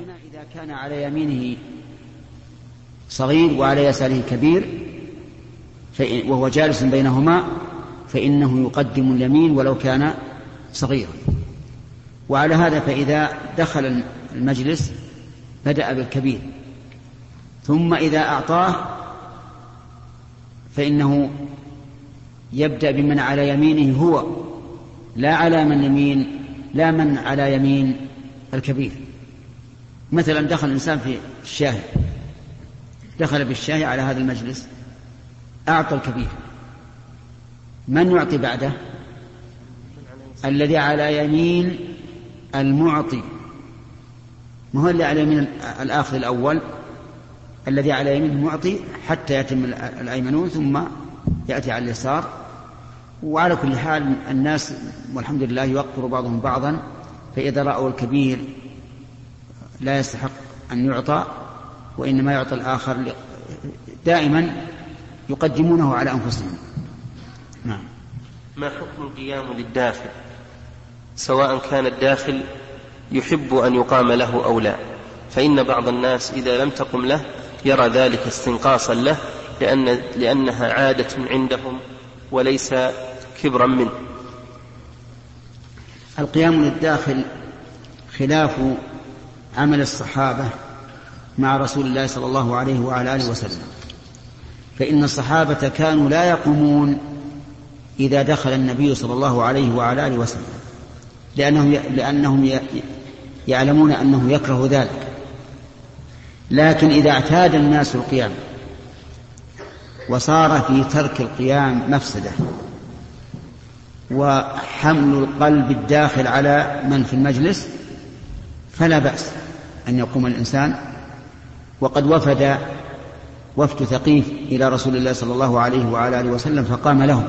هنا إذا كان على يمينه صغير وعلى يساره كبير وهو جالس بينهما فإنه يقدم اليمين ولو كان صغيرا. وعلى هذا فإذا دخل المجلس بدأ بالكبير، ثم إذا أعطاه فإنه يبدأ بمن على يمينه هو، لا من على يمين الكبير. مثلا دخل الإنسان في الشاهي، دخل بالشاهي على هذا المجلس، أعطى الكبير، من يعطي بعده؟ الذي على يمين المعطي، ما هو اللي على يمين الآخذ الأول، الذي على يمين المعطي حتى يتم الأيمنون ثم يأتي على اليسار. وعلى كل حال الناس والحمد لله يوقر بعضهم بعضا، فإذا رأوا الكبير لا يستحق أن يعطى وإنما يعطى الآخر، دائما يقدمونه على أنفسهم. نعم. ما حكم القيام للداخل سواء كان الداخل يحب أن يقام له أو لا؟ فإن بعض الناس إذا لم تقم له يرى ذلك استنقاصا له لأنها عادة عندهم وليس كبرا منه. القيام للداخل خلاف عمل الصحابة مع رسول الله صلى الله عليه وعلى آله وسلم، فإن الصحابة كانوا لا يقومون إذا دخل النبي صلى الله عليه وعلى آله وسلم، لأنهم يعلمون أنه يكره ذلك. لكن إذا اعتاد الناس القيام وصار في ترك القيام مفسدة وحمل القلب الداخل على من في المجلس، فلا بأس أن يقوم الإنسان. وقد وفد ثقيف إلى رسول الله صلى الله عليه وعلى آله وسلم فقام لهم.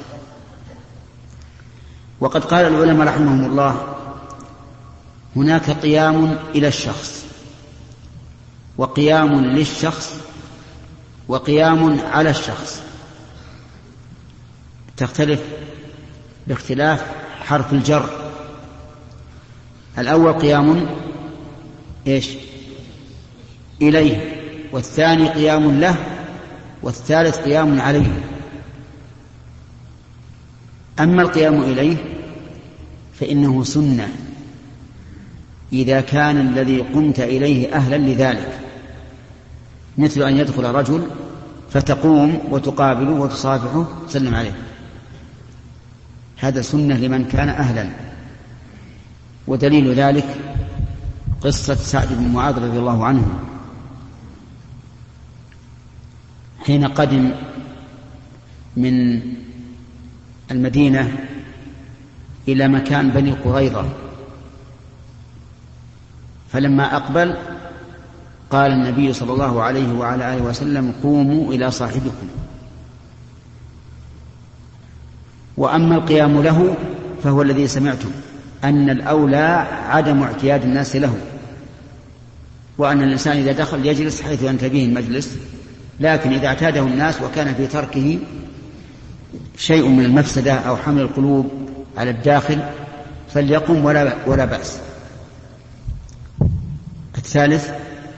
وقد قال العلماء رحمهم الله هناك قيام إلى الشخص وقيام للشخص وقيام على الشخص، تختلف باختلاف حرف الجر. الأول قيام إليه، والثاني قيام له، والثالث قيام عليه. أما القيام إليه فإنه سنة إذا كان الذي قمت إليه أهلا لذلك، مثل أن يدخل رجل فتقوم وتقابله وتصافحه تسلم عليه، هذا سنة لمن كان أهلا. ودليل ذلك قصة سعد بن معاذ رضي الله عنه حين قدم من المدينة إلى مكان بني قريظة، فلما أقبل قال النبي صلى الله عليه وعلى آله وسلم قوموا إلى صاحبكم. وأما القيام له فهو الذي سمعتم، أن الأولى عدم اعتياد الناس له، وأن الإنسان إذا دخل يجلس حيث ينتبه المجلس، لكن إذا اعتاده الناس وكان في تركه شيء من المفسدة أو حمل القلوب على الداخل فليقم ولا بأس. الثالث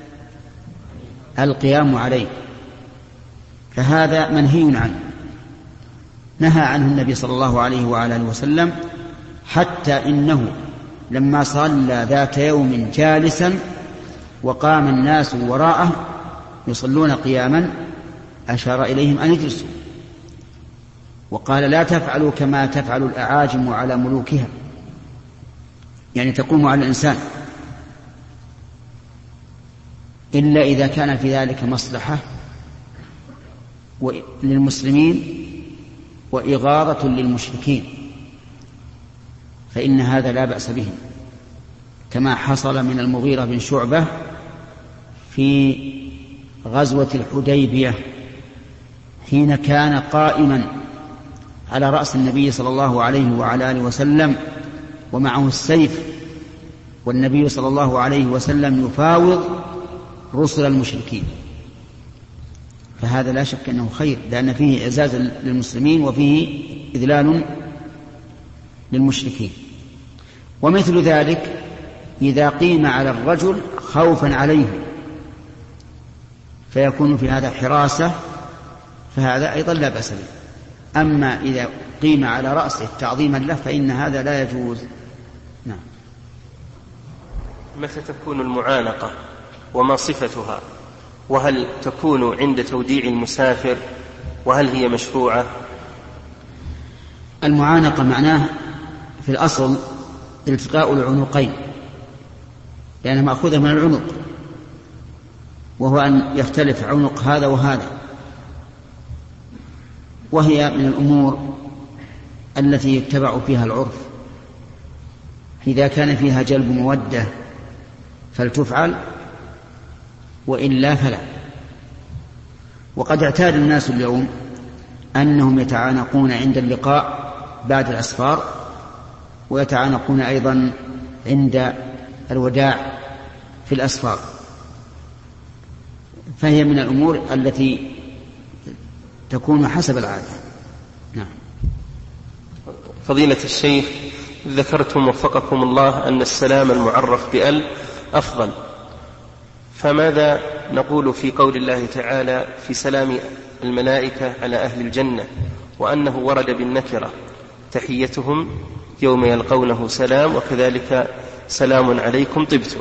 القيام عليه، فهذا منهي عنه، نهى عنه النبي صلى الله عليه وعلى آله وسلم، حتى إنه لما صلى ذات يوم جالسا وقام الناس وراءه يصلون قياما أشار إليهم أن يجلسوا، وقال لا تفعلوا كما تفعل الأعاجم على ملوكها، يعني تقوم على الإنسان إلا إذا كان في ذلك مصلحة للمسلمين وإغاظة للمشركين، فإن هذا لا بأس به، كما حصل من المغيرة بن شعبة في غزوة الحديبية حين كان قائما على رأس النبي صلى الله عليه وعلى آله وسلم ومعه السيف، والنبي صلى الله عليه وسلم يفاوض رسل المشركين، فهذا لا شك أنه خير، لأن فيه إعزاز للمسلمين وفيه إذلال للمشركين. ومثل ذلك إذا قيم على الرجل خوفا عليه فيكون في هذا حراسة، فهذا أيضا لا بأس به. أما إذا قيم على رأسه تعظيما له فإن هذا لا يجوز. نعم. متى تكون المعانقة وما صفتها؟ وهل تكون عند توديع المسافر؟ وهل هي مشروعة؟ المعانقة معناه في الأصل التقاء العنقين، لأنها مأخوذة من العنق، وهو أن يختلف عنق هذا وهذا، وهي من الأمور التي يتبع فيها العرف. إذا كان فيها جلب مودة فلتفعل، وإلا فلا. وقد اعتاد الناس اليوم أنهم يتعانقون عند اللقاء بعد الأسفار، ويتعانقون أيضا عند الوداع في الأسفار، فهي من الأمور التي تكون حسب العادة. نعم. فضيلة الشيخ، ذكرتم وفقكم الله أن السلام المعرف بأل أفضل، فماذا نقول في قول الله تعالى في سلام الملائكة على أهل الجنة وأنه ورد بالنكرة تحيتهم يوم يلقونه سلام، وكذلك سلام عليكم طبتم؟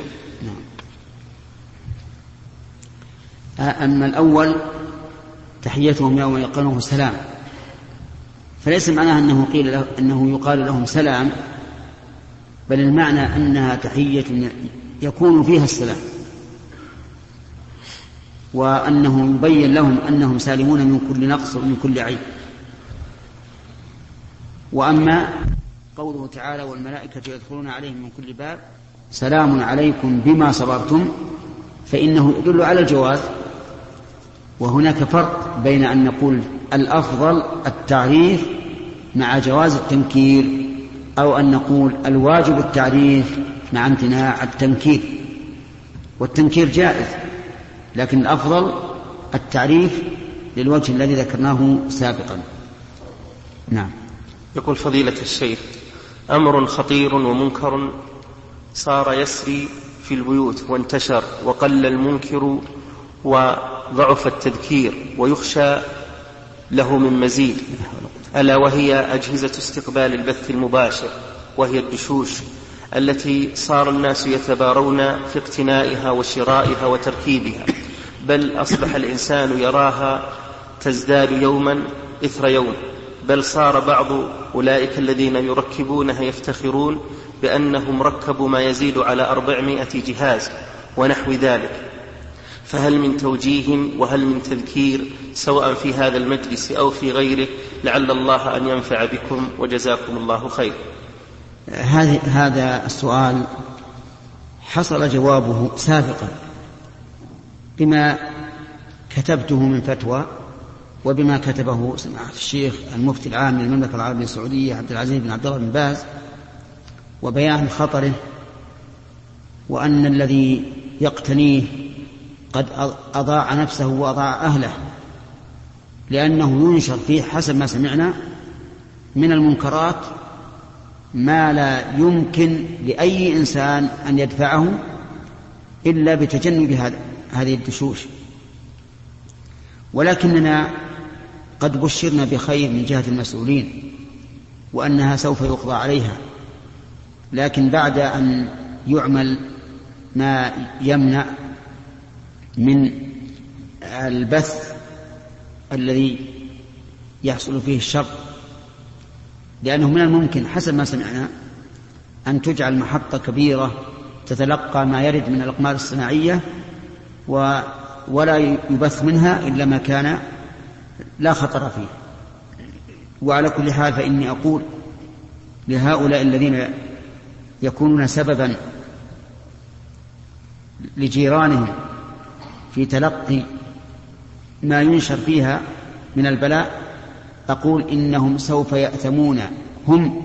أما الأول تحيتهم يوم يلقونه سلام، فليس معناه أنه يقال لهم سلام، بل المعنى أنها تحية يكون فيها السلام، وأنه يبين لهم أنهم سالمون من كل نقص ومن كل عيب. وأما قوله تعالى والملائكة يدخلون عليهم من كل باب سلام عليكم بما صبرتم، فإنه يدل على الجواز. وهناك فرق بين أن نقول الأفضل التعريف مع جواز التنكير، أو أن نقول الواجب التعريف مع امتناع التنكير. والتنكير جائز، لكن الأفضل التعريف للوجه الذي ذكرناه سابقا. نعم. يقول فضيلة الشيخ: أمر خطير ومنكر صار يسري في البيوت وانتشر وقل المنكر وضعف التذكير ويخشى له من مزيد، ألا وهي أجهزة استقبال البث المباشر، وهي الدشوش التي صار الناس يتبارون في اقتنائها وشرائها وتركيبها، بل أصبح الإنسان يراها تزداد يوما إثر يوم، بل صار بعض أولئك الذين يركبونها يفتخرون بأنهم ركبوا ما يزيد على 400 جهاز ونحو ذلك. فهل من توجيه وهل من تذكير سواء في هذا المجلس أو في غيره، لعل الله أن ينفع بكم وجزاكم الله خير؟ هذا السؤال حصل جوابه سابقا بما كتبته من فتوى، وبما كتبه سماحة الشيخ المفتي العام للمملكة العربية السعودية عبد العزيز بن عبد الله بن باز، وبيان خطره، وأن الذي يقتنيه قد أضاع نفسه وأضاع أهله، لأنه ينشر فيه حسب ما سمعنا من المنكرات ما لا يمكن لأي إنسان أن يدفعه إلا بتجنب هذه الدشوش. ولكننا قد بشرنا بخير من جهة المسؤولين وأنها سوف يقضى عليها، لكن بعد أن يعمل ما يمنع من البث الذي يحصل فيه الشر، لأنه من الممكن حسب ما سمعنا أن تجعل محطة كبيرة تتلقى ما يرد من الأقمار الصناعية ولا يبث منها إلا ما كان لا خطر فيه. وعلى كل حال فإني أقول لهؤلاء الذين يكونون سببا لجيرانهم في تلقي ما ينشر فيها من البلاء، أقول إنهم سوف يأثمون هم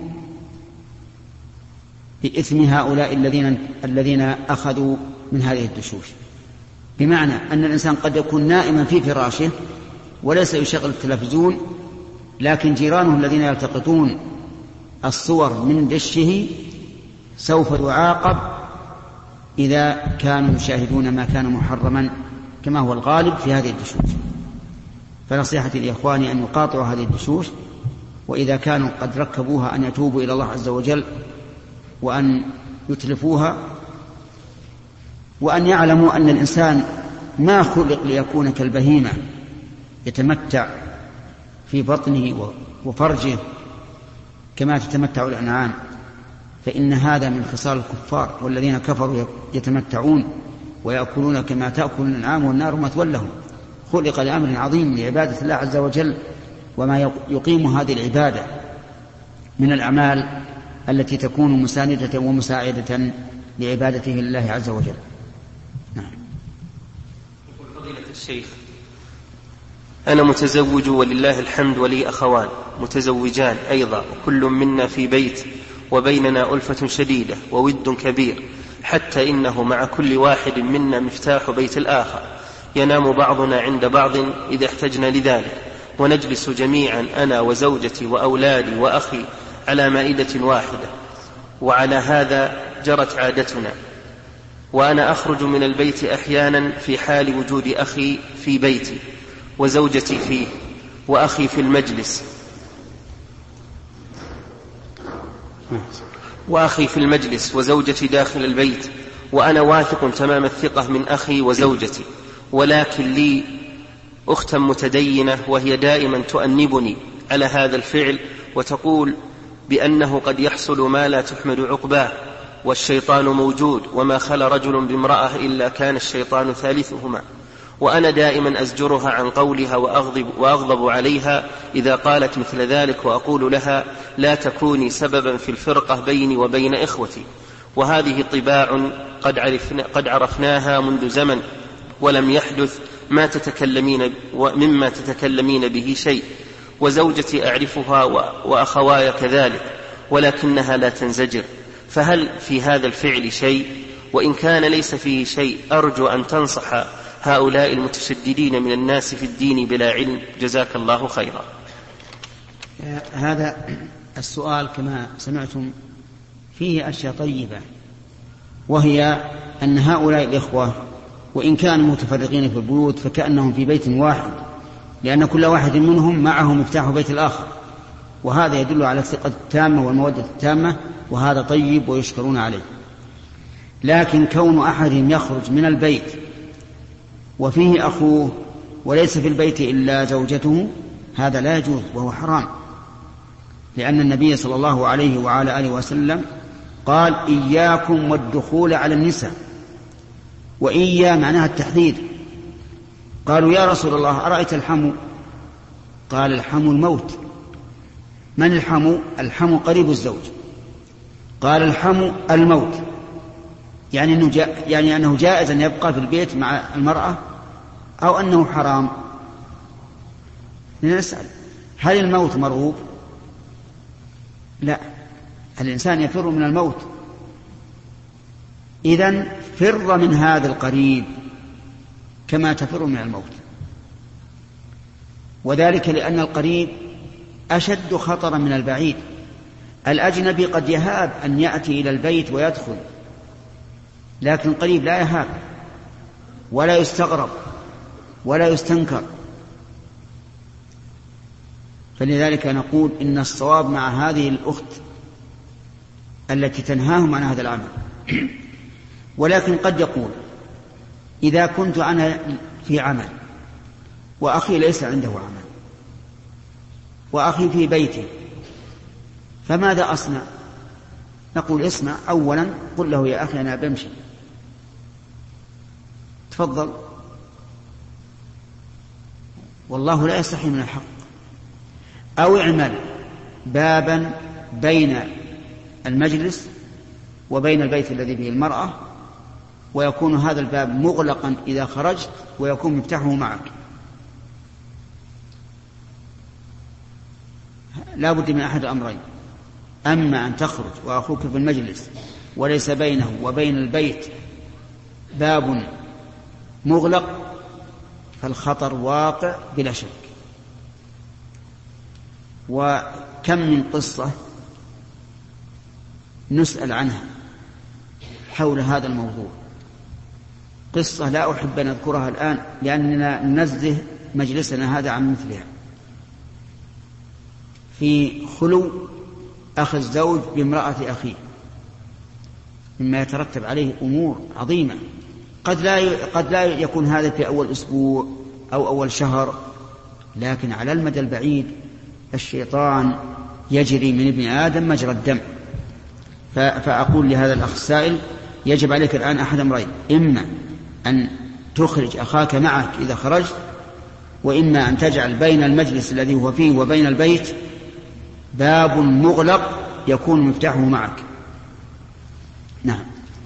بإثم هؤلاء الذين أخذوا من هذه الدشوش. بمعنى أن الإنسان قد يكون نائما في فراشه وليس يشغل التلفزيون، لكن جيرانه الذين يلتقطون الصور من دشه سوف يعاقب إذا كانوا يشاهدون ما كان محرما كما هو الغالب في هذه الدشوش. فنصيحتي لإخواني أن يقاطعوا هذه الدشوش، وإذا كانوا قد ركبوها أن يتوبوا إلى الله عز وجل وأن يتلفوها، وأن يعلموا أن الإنسان ما خلق ليكون كالبهيمة يتمتع في بطنه وفرجه كما تتمتع الأنعام، فإن هذا من خصال الكفار، والذين كفروا يتمتعون ويأكلون كما تأكل الأنعام والنار مثوى لهم. خلق لأمر عظيم لعبادة الله عز وجل، وما يقيم هذه العبادة من الأعمال التي تكون مساندة ومساعدة لعبادته لله عز وجل. نعم. فضيلة الشيخ، أنا متزوج ولله الحمد، ولي أخوان متزوجان أيضا، وكل منا في بيت، وبيننا ألفة شديدة وود كبير، حتى إنه مع كل واحد منا مفتاح بيت الآخر، ينام بعضنا عند بعض إذا احتجنا لذلك، ونجلس جميعا أنا وزوجتي وأولادي وأخي على مائدة واحدة، وعلى هذا جرت عادتنا. وأنا أخرج من البيت أحيانا في حال وجود أخي في بيتي وزوجتي فيه وأخي في المجلس وزوجتي داخل البيت، وأنا واثق تمام الثقة من أخي وزوجتي، ولكن لي أختا متدينة وهي دائما تؤنبني على هذا الفعل، وتقول بأنه قد يحصل ما لا تحمد عقباه، والشيطان موجود، وما خلا رجل بامرأة إلا كان الشيطان ثالثهما. وأنا دائما أزجرها عن قولها وأغضب عليها إذا قالت مثل ذلك، وأقول لها لا تكوني سببا في الفرقة بيني وبين إخوتي، وهذه طباع قد عرفناها منذ زمن، ولم يحدث مما تتكلمين به شيء، وزوجتي أعرفها وأخواي كذلك، ولكنها لا تنزجر. فهل في هذا الفعل شيء؟ وإن كان ليس فيه شيء أرجو أن تنصح هؤلاء المتشددين من الناس في الدين بلا علم، جزاك الله خيرا. هذا السؤال كما سمعتم فيه أشياء طيبة، وهي أن هؤلاء الإخوة وإن كانوا متفرقين في البيوت فكأنهم في بيت واحد، لأن كل واحد منهم معه مفتاح بيت الآخر، وهذا يدل على الثقة التامة والمودة التامة، وهذا طيب ويشكرون عليه. لكن كون أحدهم يخرج من البيت وفيه أخوه وليس في البيت إلا زوجته، هذا لا يجوز وهو حرام، لأن النبي صلى الله عليه وعلى آله وسلم قال إياكم والدخول على النساء، وإيا معناها التحذير. قالوا يا رسول الله أرأيت الحمو؟ قال الحمو الموت. من الحمو؟ الحمو قريب الزوج. قال الحمو الموت، يعني أنه جائز أن يبقى في البيت مع المرأة أو أنه حرام. لنسأل هل الموت مرغوب؟ لا، الإنسان يفر من الموت. إذن فر من هذا القريب كما تفر من الموت، وذلك لأن القريب أشد خطرا من البعيد. الأجنبي قد يهاب أن يأتي إلى البيت ويدخل، لكن القريب لا يهاب ولا يستغرب ولا يستنكر. فلذلك نقول إن الصواب مع هذه الأخت التي تنهاهم عن هذا العمل. ولكن قد يقول إذا كنت أنا في عمل وأخي ليس عنده عمل وأخي في بيته، فماذا أصنع؟ نقول اسمع، أولا قل له يا أخي أنا بمشي، تفضل، والله لا يستحي من الحق. أو اعمل بابا بين المجلس وبين البيت الذي به المرأة، ويكون هذا الباب مغلقا إذا خرجت، ويكون مفتاحه معك. لا بد من أحد الأمرين: أما أن تخرج وأخوك في المجلس وليس بينه وبين البيت باب مغلق، فالخطر واقع بلا شك. وكم من قصة نسأل عنها حول هذا الموضوع، قصة لا أحب أن أذكرها الآن لأننا ننزه مجلسنا هذا عن مثلها. في خلو أخ الزوج بامرأة أخيه مما يترتب عليه أمور عظيمة، قد لا يكون هذا في أول أسبوع أو أول شهر، لكن على المدى البعيد الشيطان يجري من ابن آدم مجرى الدم. فأقول لهذا الأخ السائل يجب عليك الآن أحد أمرين: إما أن تخرج أخاك معك إذا خرجت، وإما أن تجعل بين المجلس الذي هو فيه وبين البيت باب مغلق يكون مفتاحه معك. نعم.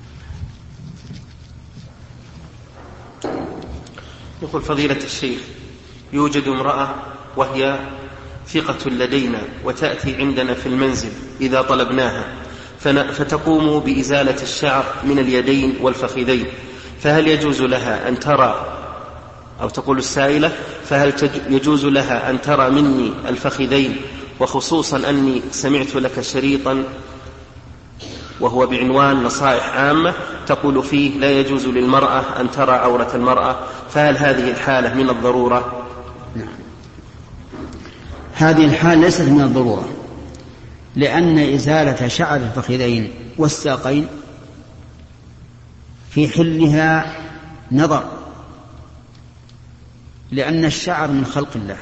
يقول فضيلة الشيخ: يوجد امرأة وهي ثقة لدينا وتأتي عندنا في المنزل إذا طلبناها، فتقوم بإزالة الشعر من اليدين والفخذين، فهل يجوز لها أن ترى، أو تقول السائلة: فهل يجوز لها أن ترى مني الفخذين، وخصوصا أني سمعت لك شريطا وهو بعنوان نصائح عامة تقول فيه لا يجوز للمرأة أن ترى عورة المرأة، فهل هذه الحالة من الضرورة؟ نعم. هذه الحالة ليست من الضرورة، لأن إزالة شعر الفخذين والساقين في حلها نظر، لأن الشعر من خلق الله،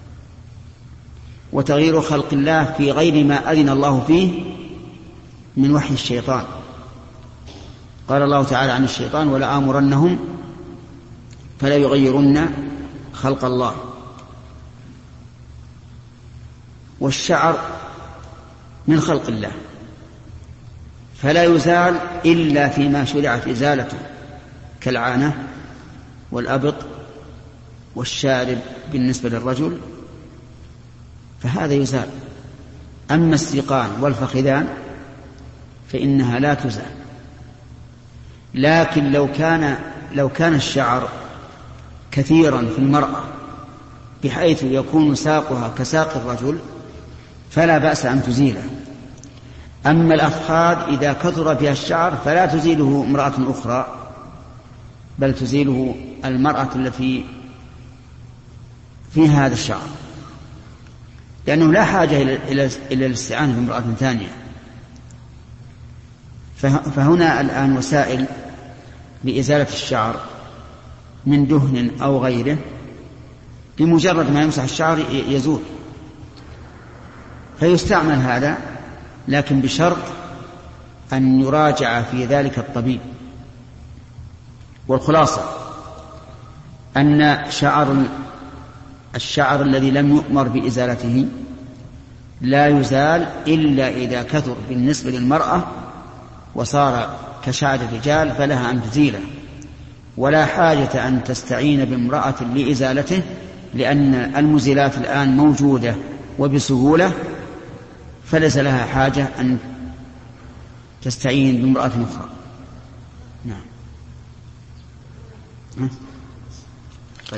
وتغيير خلق الله في غير ما أذن الله فيه من وحي الشيطان. قال الله تعالى عن الشيطان: ولآمرنهم فلا يغيرن خلق الله. والشعر من خلق الله فلا يزال إلا فيما شرعت إزالته، كالعانة والأبط والشارب بالنسبة للرجل، فهذا يزال. أما السيقان والفخذان فإنها لا تزال. لكن لو كان الشعر كثيرا في المرأة بحيث يكون ساقها كساق الرجل فلا بأس أن تزيله. أما الأفخاذ إذا كثر فيها الشعر فلا تزيله امرأة أخرى، بل تزيله المرأة التي فيها هذا الشعر، لأنه لا حاجة إلى الاستعانة بامرأة ثانية. فهنا الآن وسائل لإزالة الشعر من دهن أو غيره، بمجرد ما يمسح الشعر يزول، فيستعمل هذا، لكن بشرط أن يراجع في ذلك الطبيب. والخلاصة أن الشعر الذي لم يؤمر بإزالته لا يزال إلا إذا كثر بالنسبة للمرأة وصار كشعر الرجال، فلها أن تزيله، ولا حاجة أن تستعين بامرأة لإزالته، لأن المزيلات الآن موجودة وبسهولة، فليس لها حاجة أن تستعين بامرأة أخرى. نعم. طيب.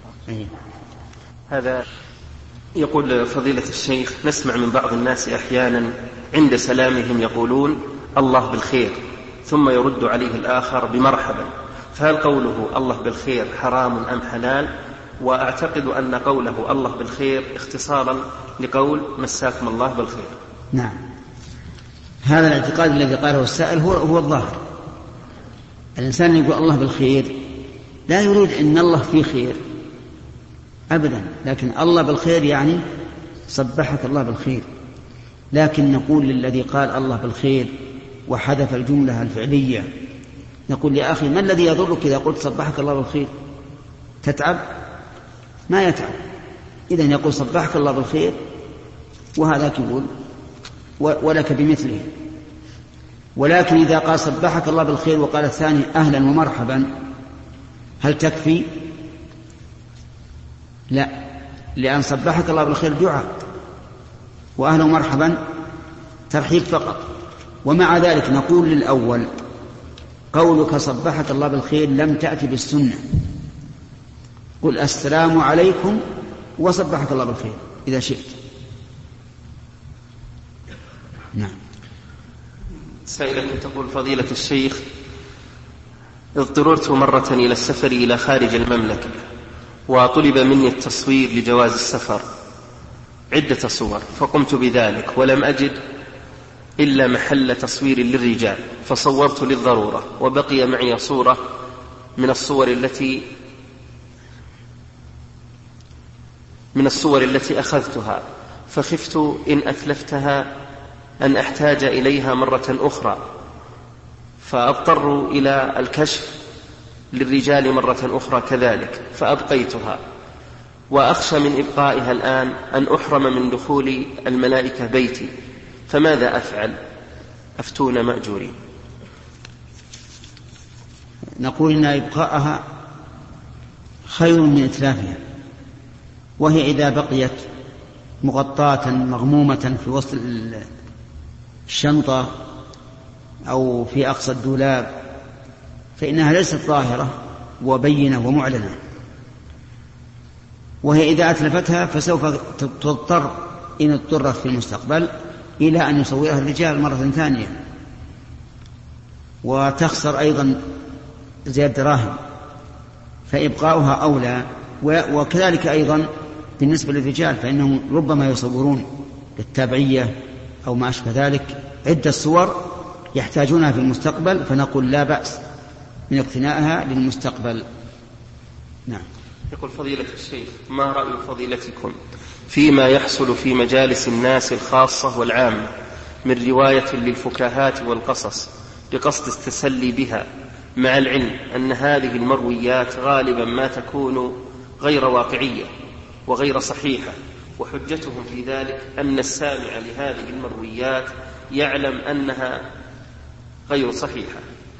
هذا يقول فضيلة الشيخ: نسمع من بعض الناس أحيانا عند سلامهم يقولون الله بالخير، ثم يرد عليه الآخر بمرحبا، فهل قوله الله بالخير حرام أم حلال؟ وأعتقد أن قوله الله بالخير اختصارا لقول مساكم الله بالخير. نعم، هذا الاعتقاد الذي قاله السائل هو الظاهر. الإنسان يقول الله بالخير لا يريد أن الله فيه خير أبدا، لكن الله بالخير يعني صبحك الله بالخير. لكن نقول للذي قال الله بالخير وحذف الجملة الفعلية، نقول يا أخي ما الذي يضرك إذا قلت صبحك الله بالخير؟ تتعب؟ ما يتعب. إذن يقول صبحك الله بالخير، وهذا يقول ولك بمثله. ولكن إذا قال صبحك الله بالخير وقال الثاني أهلا ومرحبا، هل تكفي؟ لا، لأن صبحك الله بالخير دعاء، وأهلا ومرحبا ترحيب فقط. ومع ذلك نقول للأول قولك صبحك الله بالخير لم تأتي بالسنة، قل السلام عليكم وصبحك الله بالخير إذا شئت. نعم. سائلة تقول فضيلة الشيخ: اضطررت مرة إلى السفر إلى خارج المملكة، وطلب مني التصوير لجواز السفر عدة صور، فقمت بذلك ولم أجد إلا محل تصوير للرجال، فصورت للضرورة، وبقي معي صورة من الصور التي أخذتها، فخفت إن أتلفتها أن أحتاج إليها مرة أخرى، فأضطر إلى الكشف للرجال مرة أخرى كذلك، فأبقيتها، وأخشى من إبقائها الآن أن أحرم من دخول الملائكة بيتي، فماذا أفعل؟ أفتون مأجورين. نقول إن إبقاءها خير من إتلافها، وهي إذا بقيت مغطاة مغمومة في وسط الشنطة أو في أقصى الدولاب فإنها ليست ظاهرة وبينة ومعلنة، وهي إذا أتلفتها فسوف تضطر إن اضطرت في المستقبل إلى أن يصورها الرجال مرة ثانية، وتخسر أيضا زيادة دراهم، فإبقاؤها أولى. وكذلك أيضا بالنسبة للرجال فإنهم ربما يصورون للتابعية أو ما أشبه ذلك عدة صور يحتاجونها في المستقبل، فنقول لا بأس من اقتنائها للمستقبل. نعم. يقول فضيلة الشيخ: ما رأي فضيلتكم فيما يحصل في مجالس الناس الخاصة والعامة من رواية للفكاهات والقصص لقصد التسلي بها، مع العلم أن هذه المرويات غالبا ما تكون غير واقعية وغير صحيحة، وحجتهم في ذلك أن السامع لهذه المرويات يعلم أنها غير صحيحة؟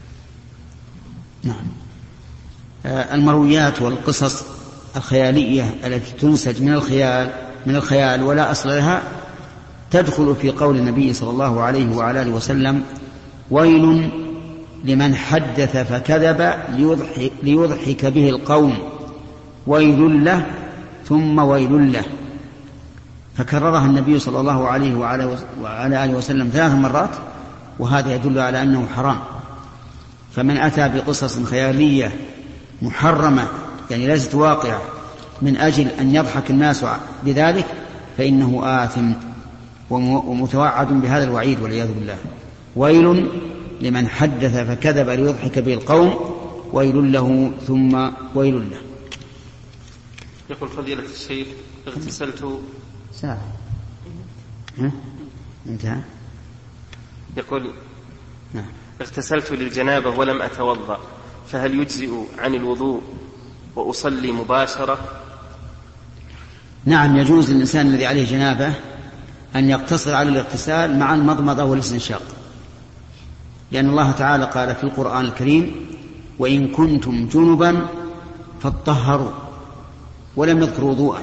نعم. المرويات والقصص الخيالية التي تنسج من الخيال ولا أصل لها تدخل في قول النبي صلى الله عليه وعلى آله وسلم: ويل لمن حدث فكذب ليضحك به القوم، ويل له ثم ويل له. فكررها النبي صلى الله عليه وعلى آله وسلم 3 مرات، وهذا يدل على أنه حرام. فمن أتى بقصص خيالية محرمة يعني ليست واقعة من أجل أن يضحك الناس بذلك فإنه آثم ومتوعد بهذا الوعيد والعياذ بالله. ويل لمن حدث فكذب ليضحك به القوم، ويل له ثم ويل له. يقول فضيلة الشيخ: اغتسلت ساعة انتهى. يقول: نعم. اغتسلت للجنابة ولم أتوضأ، فهل يجزئ عن الوضوء وأصلي مباشرة؟ نعم، يجوز للإنسان الذي عليه جنابة أن يقتصر على الاغتسال مع المضمضة والاستنشاق، لأن الله تعالى قال في القرآن الكريم: وإن كنتم جنبا فاطهروا، ولم يذكر وضوءا.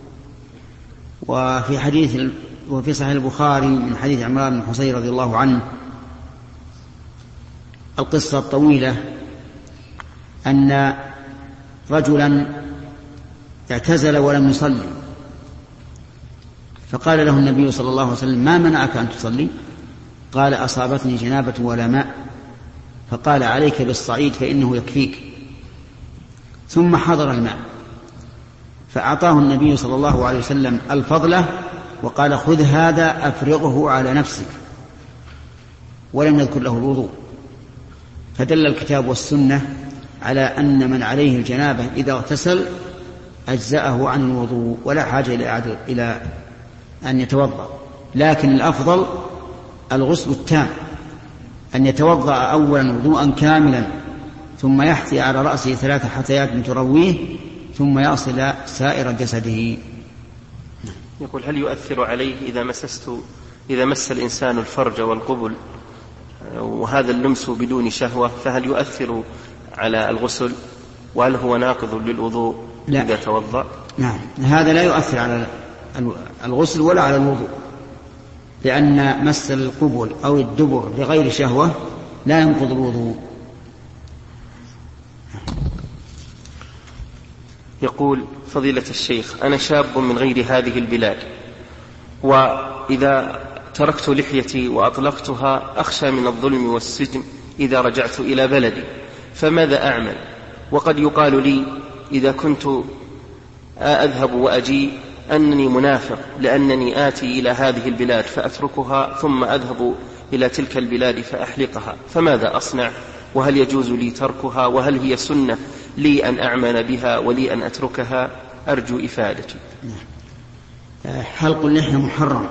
وفي صحيح البخاري من حديث عمران بن حصين رضي الله عنه القصة الطويلة أن رجلا اعتزل ولم يصلي، فقال له النبي صلى الله عليه وسلم: ما منعك أن تصلي؟ قال: أصابتني جنابة ولا ماء. فقال: عليك بالصعيد فإنه يكفيك. ثم حضر الماء فأعطاه النبي صلى الله عليه وسلم الفضلة وقال: خذ هذا أفرغه على نفسك، ولم يذكر له الوضوء. فدل الكتاب والسنة على أن من عليه الجنابة إذا اغتسل أجزأه عن الوضوء ولا حاجة إلى أن يتوضأ، لكن الأفضل الغسل التام، أن يتوضأ أولا وضوءا كاملا ثم يحثي على رأسه 3 حثيات ترويه ثم يصل سائر جسده. يقول: هل يؤثر عليه إذا مس الإنسان الفرج والقبل وهذا اللمس بدون شهوة، فهل يؤثر على الغسل؟ وهل هو ناقض للوضوء إذا توضأ؟ نعم، هذا لا يؤثر على الغسل ولا على الوضوء، لأن مس القبل أو الدبر بغير شهوة لا ينقض الوضوء. يقول فضيلة الشيخ: أنا شاب من غير هذه البلاد، وإذا تركت لحيتي وأطلقتها أخشى من الظلم والسجن إذا رجعت إلى بلدي، فماذا أعمل؟ وقد يقال لي إذا كنت أذهب وأجي أنني منافق، لأنني آتي إلى هذه البلاد فأتركها ثم أذهب إلى تلك البلاد فأحلقها، فماذا أصنع؟ وهل يجوز لي تركها؟ وهل هي سنة لي أن أعمل بها ولي أن أتركها؟ أرجو إفادتي. حلق اللحية محرم،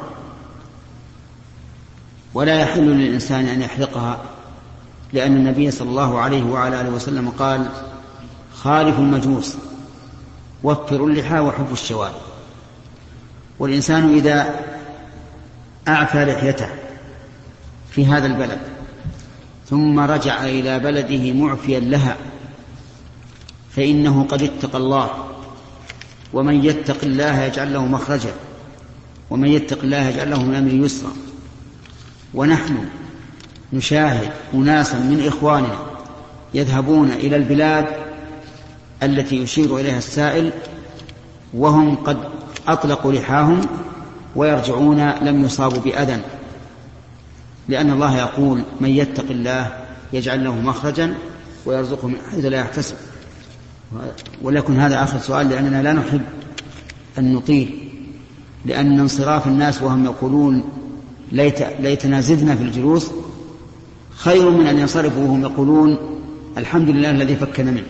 ولا يحل للإنسان أن يحلقها، لأن النبي صلى الله عليه وعلى آله وسلم قال: خالف المجوس وفروا اللحى وحفوا الشوارب. والإنسان إذا أعفى لحيته في هذا البلد ثم رجع إلى بلده معفيا لها فإنه قد اتقى الله، ومن يتق الله يجعل له مخرجا، ومن يتق الله يجعل له من أمره يسرا. ونحن نشاهد أناسا من إخواننا يذهبون إلى البلاد التي يشير إليها السائل وهم قد أطلقوا لحاهم ويرجعون لم يصابوا بأذى، لأن الله يقول: من يتق الله يجعل له مخرجا ويرزقه من حيث لا يحتسب. ولكن هذا آخر سؤال، لأننا لا نحب أن نطيل، لأن انصراف الناس وهم يقولون ليتنا زدنا في الجلوس خير من أن ينصرفوا وهم يقولون الحمد لله الذي فكنا منه.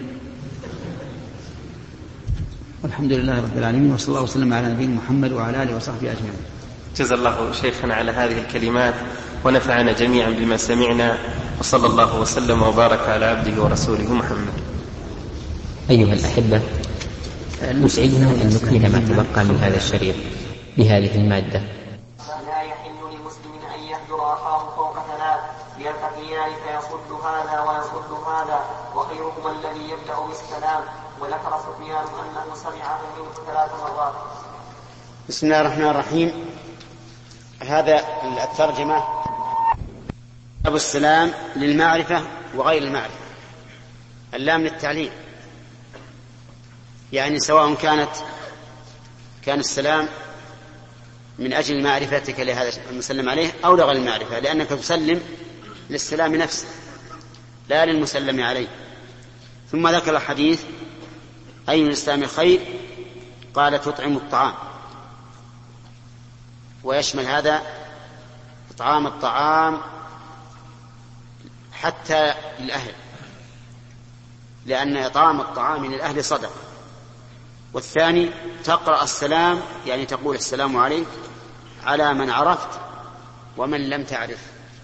والحمد لله رب العالمين، وصلى الله وسلم على نبينا محمد وعلى آله وصحبه أجمعين. جزا الله شيخنا على هذه الكلمات، ونفعنا جميعا بما سمعنا، وصلى الله وسلم وبارك على عبده ورسوله محمد. أيها الأحبة، يسعدنا أن نكمل ما تبقى من هذا الشريط بهذه المادة. لا يحل لمسلم أن يهجر أخاه فوق ثلاث يلتقيان فيصد هذا ويصد هذا، وخيرهما الذي يبدأ بالسلام. وذكر سفيان أنه سمعه منه 3 مرات. بسم الله الرحمن الرحيم. هذا الترجمة: باب السلام للمعرفة وغير المعرفة. اللام للتعليم، يعني سواء كان السلام من أجل معرفتك لهذا المسلم عليه أو لغير المعرفة، لأنك تسلم للسلام نفسه لا للمسلم عليه. ثم ذكر الحديث: أي الإسلام خير؟ قال: تطعم الطعام. ويشمل هذا إطعام الطعام حتى للأهل، لأن إطعام الطعام للأهل صدقة. والثاني تقرأ السلام، يعني تقول السلام عليك على من عرفت ومن لم تعرف.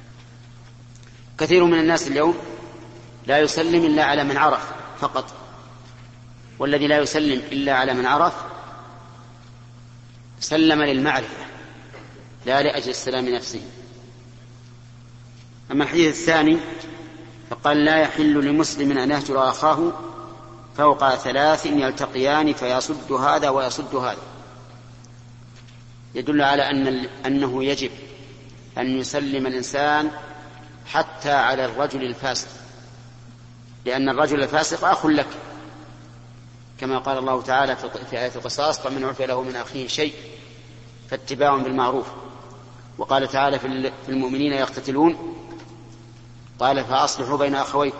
كثير من الناس اليوم لا يسلم إلا على من عرف فقط، والذي لا يسلم إلا على من عرف سلم للمعرفة لا لأجل السلام نفسه. أما الحديث الثاني فقال: لا يحل لمسلم أن يهجر أخاه فوق 3 يلتقيان فيصد هذا ويصد هذا. يدل على أنه يجب أن يسلم الإنسان حتى على الرجل الفاسق، لأن الرجل الفاسق أخ لك، كما قال الله تعالى في آية القصاص: فمن عفي له من أخيه شيء فاتباع بالمعروف. وقال تعالى في المؤمنين يقتتلون، قال: فأصلحوا بين أخويكم.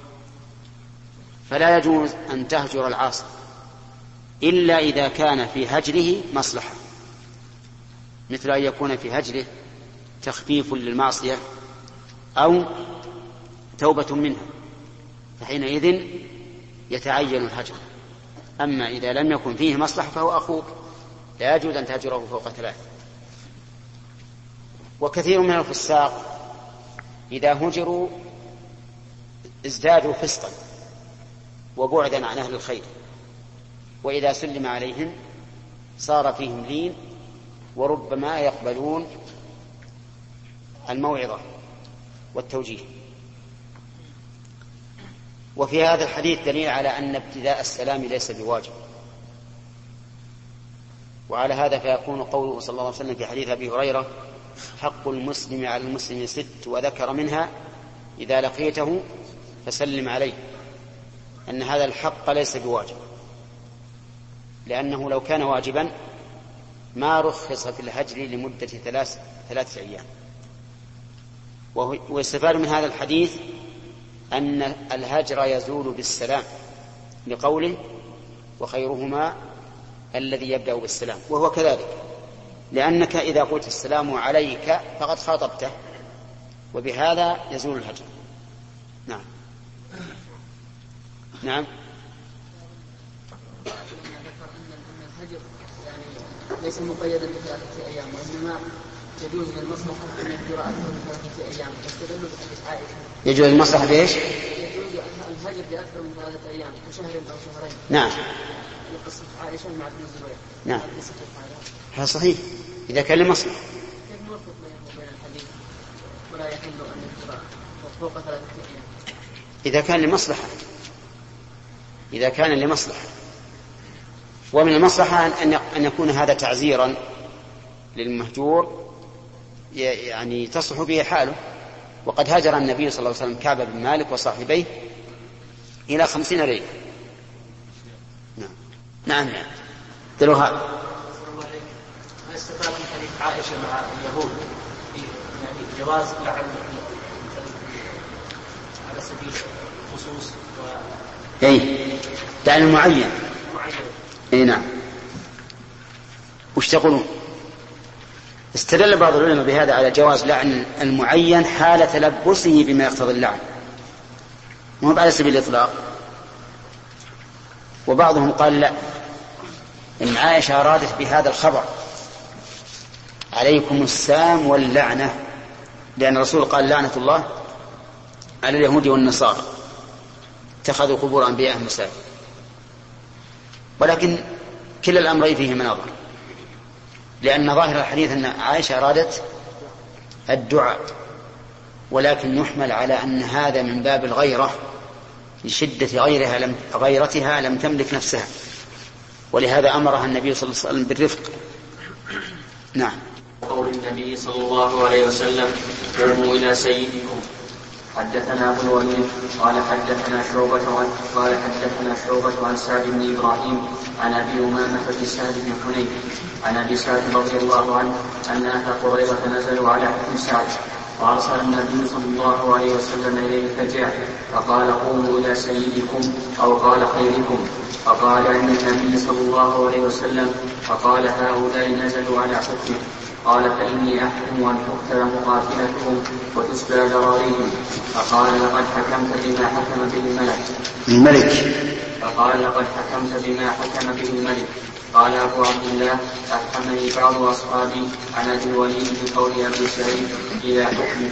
فلا يجوز أن تهجر العاصي إلا إذا كان في هجره مصلحة، مثل أن يكون في هجره تخفيف للمعصية أو توبة منها، فحينئذ يتعين الهجر. أما إذا لم يكن فيه مصلحة فهو أخوك، لا يجوز أن تهجره فوق 3. وكثير من الفساق إذا هجروا ازدادوا فسقا وبعدا عن أهل الخير، وإذا سلم عليهم صار فيهم لين، وربما يقبلون الموعظة والتوجيه. وفي هذا الحديث دليل على أن ابتداء السلام ليس بواجب. وعلى هذا فيكون قوله صلى الله عليه وسلم في حديث أبي هريرة: حق المسلم على المسلم 6، وذكر منها: إذا لقيته فسلم عليه، أن هذا الحق ليس بواجب، لأنه لو كان واجبا ما رخص في الهجر لمدة 3 أيام. ويستفاد من هذا الحديث أن الهجر يزول بالسلام لقوله وخيرهما الذي يبدأ بالسلام، وهو كذلك، لأنك إذا قلت السلام عليك فقد خاطبته، وبهذا يزول الهجر. نعم. نعم. الهجر يعني ليس مقيدا ب3 أيام، وإنما يجوز للمصلحة أن يهجر أكثر من 3 أيام، واستدلوا بحديث عائشة. يجوز المصلحة بإيش؟ يجوز الهجر بأكثر من 3 أيام، كشهر أو شهرين. نعم. لقصة عائشة مع ابن الزبير. نعم. هذا صحيح إذا كان لمصلحة. كيف نوفق بين الحديث ولا يحل أن يهجر فوق 3 أيام؟ إذا كان لمصلحة، إذا كان لمصلحة، ومن المصلحة أن يكون هذا تعزيرا للمهجور يعني تصلح به حاله. وقد هاجر النبي صلى الله عليه وسلم كعب بن مالك وصاحبيه إلى 50 ليلة. نعم. قالوا هذا. ما استفاد من حديث عائشة مع اليهود يعني جواز لعن على سبيل الخصوص لعن المعين. نعم. وش تقولون؟ استدل بعض العلماء بهذا على جواز لعن المعين حال تلبسه بما يقتضي اللعن، مو على سبيل الإطلاق. وبعضهم قال لا، إن عائشة أرادت بهذا الخبر عليكم السام واللعنة، لأن الرسول قال لعنة الله على اليهود والنصارى اتخذوا قبور أنبيائهم مساجد. ولكن كلا الأمرين فيه مناظر، لأن ظاهر الحديث أن عائشة أرادت الدعاء، ولكن يحمل على أن هذا من باب الغيرة لشدة غيرتها لم تملك نفسها، ولهذا أمرها النبي صلى الله عليه وسلم بالرفق. نعم. قول النبي صلى الله عليه وسلم قوموا إلى سيدكم. حدثنا أبو الوليد قال حدثنا شعبة عن سعد بن إبراهيم عن أبي أمامة بن سعد بن حنيف عن أبي سعد رضي الله عنه أن أهل قريظة نزلوا على حكم سعد، فأرسل النبي صلى الله عليه وسلم إليه فجاء فقال قوموا إلى سيدكم أو قال خيركم، فقال إن النبي صلى الله عليه وسلم فقال هؤلاء نزلوا على حكمه، قال فإني أحكم أن تقتل مقاتلتهم وتسبى ذراريهم، فقال لقد حكمت بما حكم به الملك. فقال لقد حكمت بما حكم به الملك. قال أبو عبد الله أفهمني بعض أصحابي عن أبي الوليد بقول أبي سعيد إلى حكمه.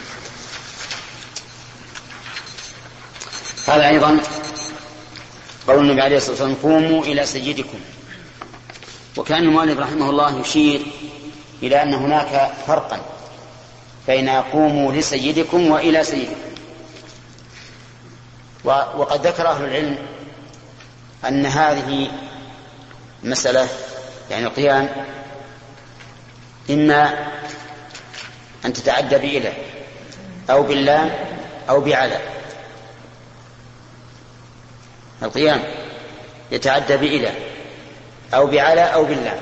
هذا أيضا قول النبي عليه الصلاة والسلام قوموا إلى سيدكم. وكان المؤلف رحمه الله يشير إلى أن هناك فرقا بين قوموا لسيدكم وإلى سيدكم. وقد ذكر أهل العلم أن هذه مسألة يعني القيام إما أن تتعدى بإلى أو باللام أو بعلى. القيام يتعدى بإلى أو بعلى أو باللام،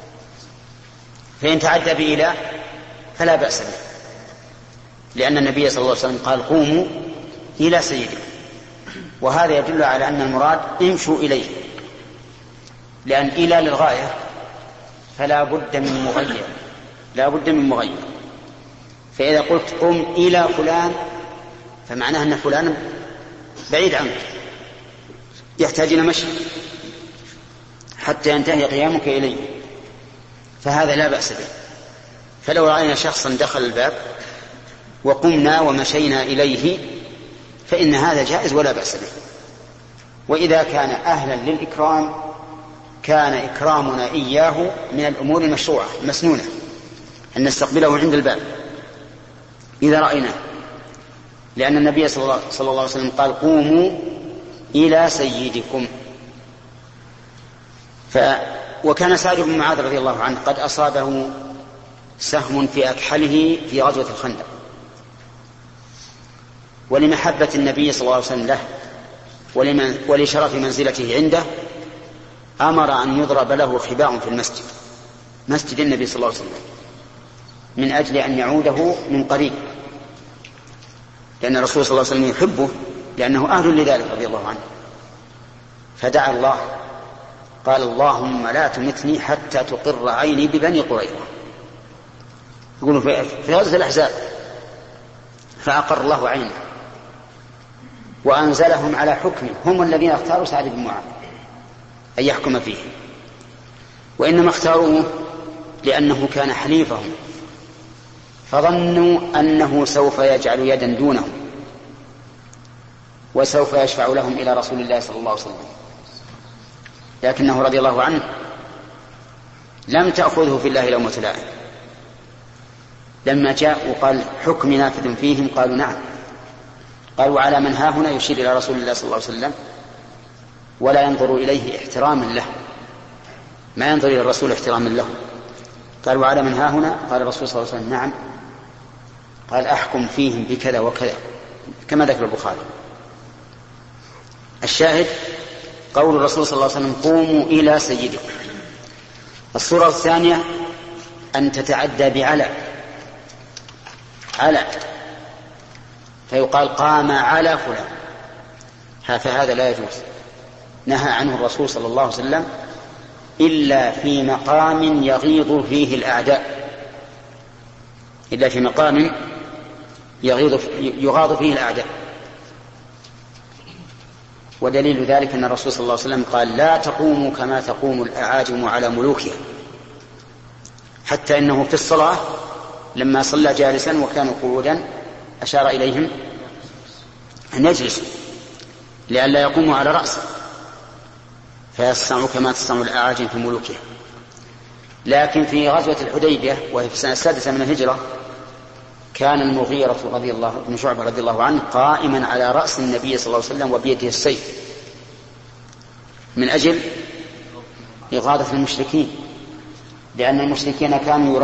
فإن تعدى بإلى فلا بأس به، لأن النبي صلى الله عليه وسلم قال قوموا إلى سيدكم، وهذا يدل على أن المراد امشوا إليه، لأن إلى للغاية فلا بد من مغير، لا بد من مغير. فإذا قلت قم إلى فلان فمعناه أن فلان بعيد عنك يحتاج إلى مشي حتى ينتهي قيامك إليه، فهذا لا بأس به. فلو رأينا شخصا دخل الباب وقمنا ومشينا إليه فإن هذا جائز ولا بأس به. وإذا كان أهلا للإكرام كان إكرامنا إياه من الأمور المشروعة المسنونة أن نستقبله عند الباب إذا رأيناه، لأن النبي صلى الله عليه وسلم قال قوموا إلى سيدكم. وكان سعد بن معاذ رضي الله عنه قد أصابه سهم في أكحله في غزوة الخندق، ولمحبة النبي صلى الله عليه وسلم له ولشرف منزلته عنده أمر أن يضرب له خباء في المسجد، مسجد النبي صلى الله عليه وسلم، من أجل أن يعوده من قريب. لأن الرسول صلى الله عليه وسلم يحبه لأنه أهل لذلك رضي الله عنه، فدعا الله قال اللهم لا تمتني حتى تقر عيني ببني قريظة، يقولون في غزوة الأحزاب، فأقر الله عينه وأنزلهم على حكمه، هم الذين اختاروا سعد بن معاذ أن يحكم فيه، وإنما اختاروه لأنه كان حليفهم، فظنوا أنه سوف يجعل يدا دونهم وسوف يشفع لهم إلى رسول الله صلى الله عليه وسلم، لكنه رضي الله عنه لم تأخذه في الله لومة لائم. لما جاء وقال حكم نافذ فيهم قالوا نعم، قالوا على من ها هنا، يشير إلى رسول الله صلى الله عليه وسلم، ولا ينظر إليه احتراما له، ما ينظر إلى الرسول احتراما له. قالوا على من ها هنا، قال الرسول صلى الله عليه وسلم نعم، قال أحكم فيهم بكذا وكذا كما ذكر البخاري. الشاهد قول الرسول صلى الله عليه وسلم قوموا إلى سيدكم. الصورة الثانية أن تتعدى بعلى، على، فيقال قام على فلان، فهذا لا يجوز، نهى عنه الرسول صلى الله عليه وسلم إلا في مقام يغيظ فيه الأعداء، إلا في مقام يغاض فيه الأعداء. ودليل ذلك أن الرسول صلى الله عليه وسلم قال لا تقوموا كما تقوم الأعاجم على ملوكها، حتى إنه في الصلاة لما صلى جالسا وكانوا قعودا أشار إليهم أن يجلسوا لئلا يقوموا على رأسه فيصنعوا كما تصنع الأعاجم في ملوكها. لكن في غزوة الحديبية وهي في السنة 6 من الهجرة كان المغيرة بن شعبة رضي الله عنه قائما على رأس النبي صلى الله عليه وسلم وبيده السيف من أجل إغاظة المشركين، لأن المشركين كانوا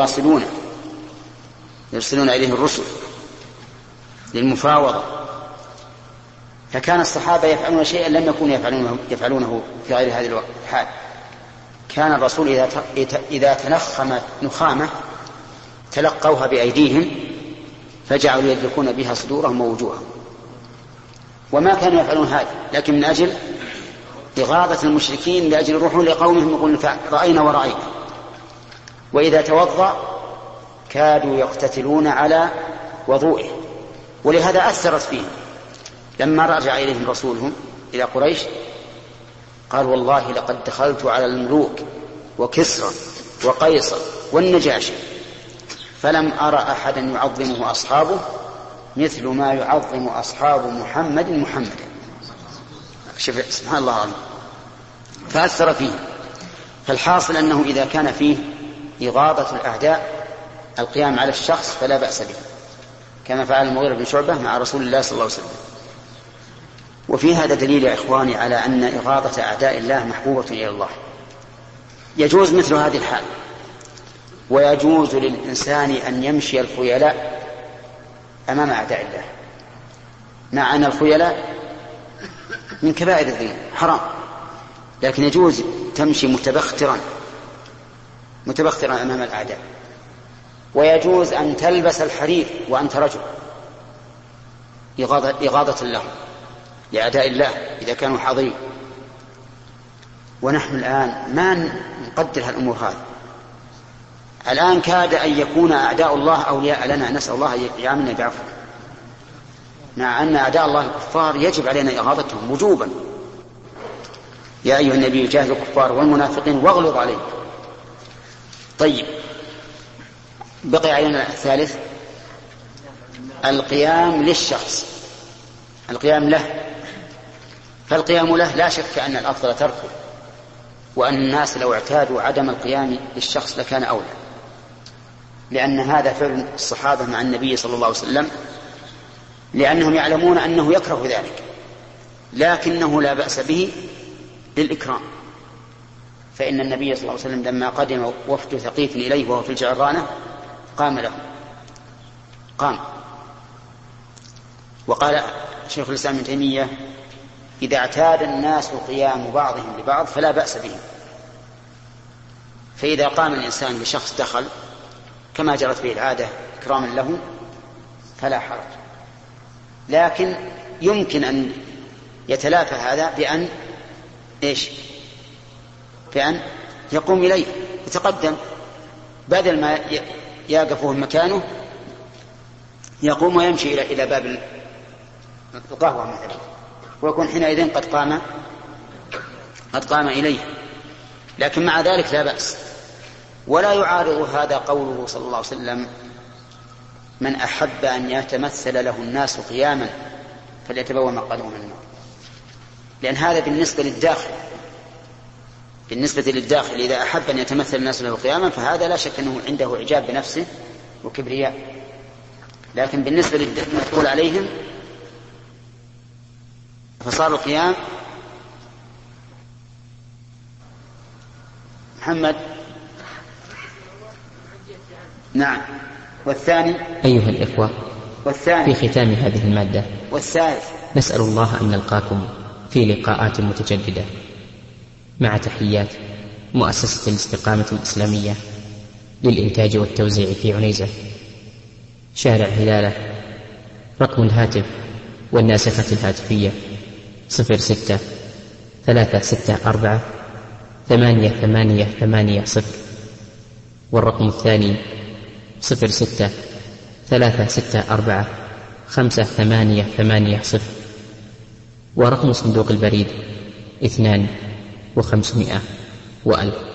يرسلون إليه الرسل للمفاوضة، فكان الصحابة يفعلون شيئا لم يكونوا يفعلونه في غير هذه الحال. كان الرسول إذا تنخم نخامة تلقوها بأيديهم فجعلوا يدركون بها صدورهم ووجوههم، وما كانوا يفعلون هذا، لكن من أجل إغاظة المشركين، لأجل يروحون لقومهم يقولون رأينا ورأينا. وإذا توضأ كادوا يقتتلون على وضوئه، ولهذا أثرت فيهم. لما رجع إليهم رسولهم إلى قريش قال والله لقد دخلت على الملوك وكسرى وقيصر والنجاشي فلم أرى أحدا يعظمه أصحابه مثل ما يعظم أصحاب محمدا. شوف سبحان الله العظيم، فأثر فيه. فالحاصل أنه إذا كان فيه إغاظة الأعداء القيام على الشخص فلا بأس به، كما فعل المغيرة بن شعبة مع رسول الله صلى الله عليه وسلم. وفي هذا دليل يا إخواني على أن إغاظة أعداء الله محبوبة إلى الله. يجوز مثل هذه الحال، ويجوز للإنسان أن يمشي الخيلاء أمام أعداء الله، مع أن الخيلاء من كبائر الذنوب حرام، لكن يجوز تمشي متبخترا أمام الأعداء. ويجوز أن تلبس الحرير وأنت رجل إغاظة لهم لأعداء الله إذا كانوا حاضرين. ونحن الآن ما نقدر هالأمور هذه. الآن كاد أن يكون أعداء الله أولياء لنا، نسأل الله يعاملنا بعفو، مع أن أعداء الله الكفار يجب علينا إغاظتهم وجوبا. يا أيها النبي جاهد الكفار والمنافقين واغلظ عليهم. طيب، بقي علينا الثالث القيام للشخص، القيام له. فالقيام له لا شك أن الأفضل تركه، وأن الناس لو اعتادوا عدم القيام للشخص لكان أولى، لأن هذا فعل الصحابة مع النبي صلى الله عليه وسلم، لأنهم يعلمون أنه يكره ذلك، لكنه لا بأس به للإكرام. فإن النبي صلى الله عليه وسلم لما قدم وفد ثقيف إليه وهو في الجعرانة قام له، وقال شيخ الإسلام ابن تيمية إذا اعتاد الناس قيام بعضهم لبعض فلا بأس به. فإذا قام الإنسان بشخص دخل كما جرت به العادة إكراما له فلا حرج. لكن يمكن أن يتلافى هذا بأن بأن يقوم إليه يتقدم، بدل ما يقف في مكانه يقوم ويمشي إلى باب القهوة مثلا، ويكون حينئذ قد قام إليه. لكن مع ذلك لا بأس. ولا يعارض هذا قوله صلى الله عليه وسلم: من أحب أن يتمثل له الناس قياما فليتبوأ مقعده من النار. لأن هذا بالنسبة للداخل إذا أحب أن يتمثل الناس له قياما فهذا لا شك أنه عنده إعجاب بنفسه وكبرياء. لكن بالنسبة للمدخول عليهم فصار القيام. محمد. نعم. والثاني أيها الإخوة، والثاني في ختام هذه المادة والثالث نسأل الله أن نلقاكم في لقاءات متجددة، مع تحيات مؤسسة الاستقامة الإسلامية للإنتاج والتوزيع في عنيزة، شارع هلالة. رقم الهاتف والناسخة الهاتفية 06-364-8880، والرقم الثاني 06-364-5880، ورقم صندوق البريد 2500 و1000.